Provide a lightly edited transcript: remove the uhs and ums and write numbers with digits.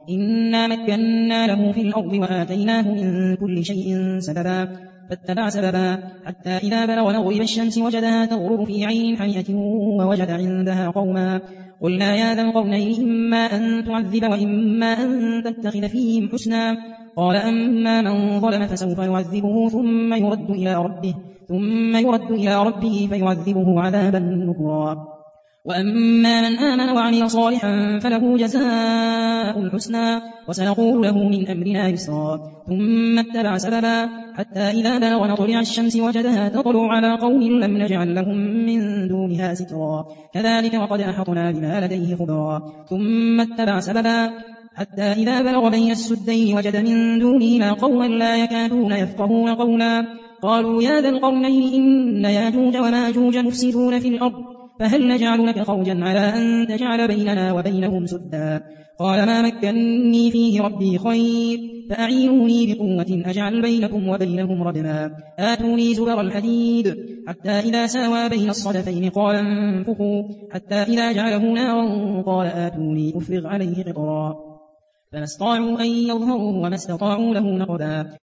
إنا مكنا له في الأرض وآتيناه من كل شيء سببا فاتبع سببا حتى إذا بلغ مغرب الشمس وجدها تغرب في عين حمئة ووجد عندها قوما قلنا يا ذا القرنين إما أن تعذب وإما أن تتخذ فيهم حسنا قال أما من ظلم فسوف يعذبه ثم يرد إلى ربه فيعذبه عذابا نكرا وأما من آمن وعمل صالحا فله جزاء الحسنى وسنقول له من أمرنا يسرا ثم اتبع سببا حتى إذا بلغ مطلع الشمس وجدها تطلع على قوم لم نجعل لهم من دونها سترا كذلك وقد أحطنا بما لديه خبرا ثم اتبع سببا حتى إذا بلغ بين السدين وجد من دونهما قوما لا يكادون يفقهون قولا قالوا يا ذا القرنين إن ياجوج وماجوج مفسدون في الأرض فهل نجعل لك خرجا على أن تجعل بيننا وبينهم سدا قال ما مكنني فيه ربي خير فأعينوني بقوة أجعل بينكم وبينهم ردما آتوني زبر الحديد حتى إذا ساوى بين الصدفين قال انفخوا حتى إذا جعله نارا قال آتوني أفرغ عليه قطرا فما استطاعوا أن يظهروه وما استطاعوا له نقبا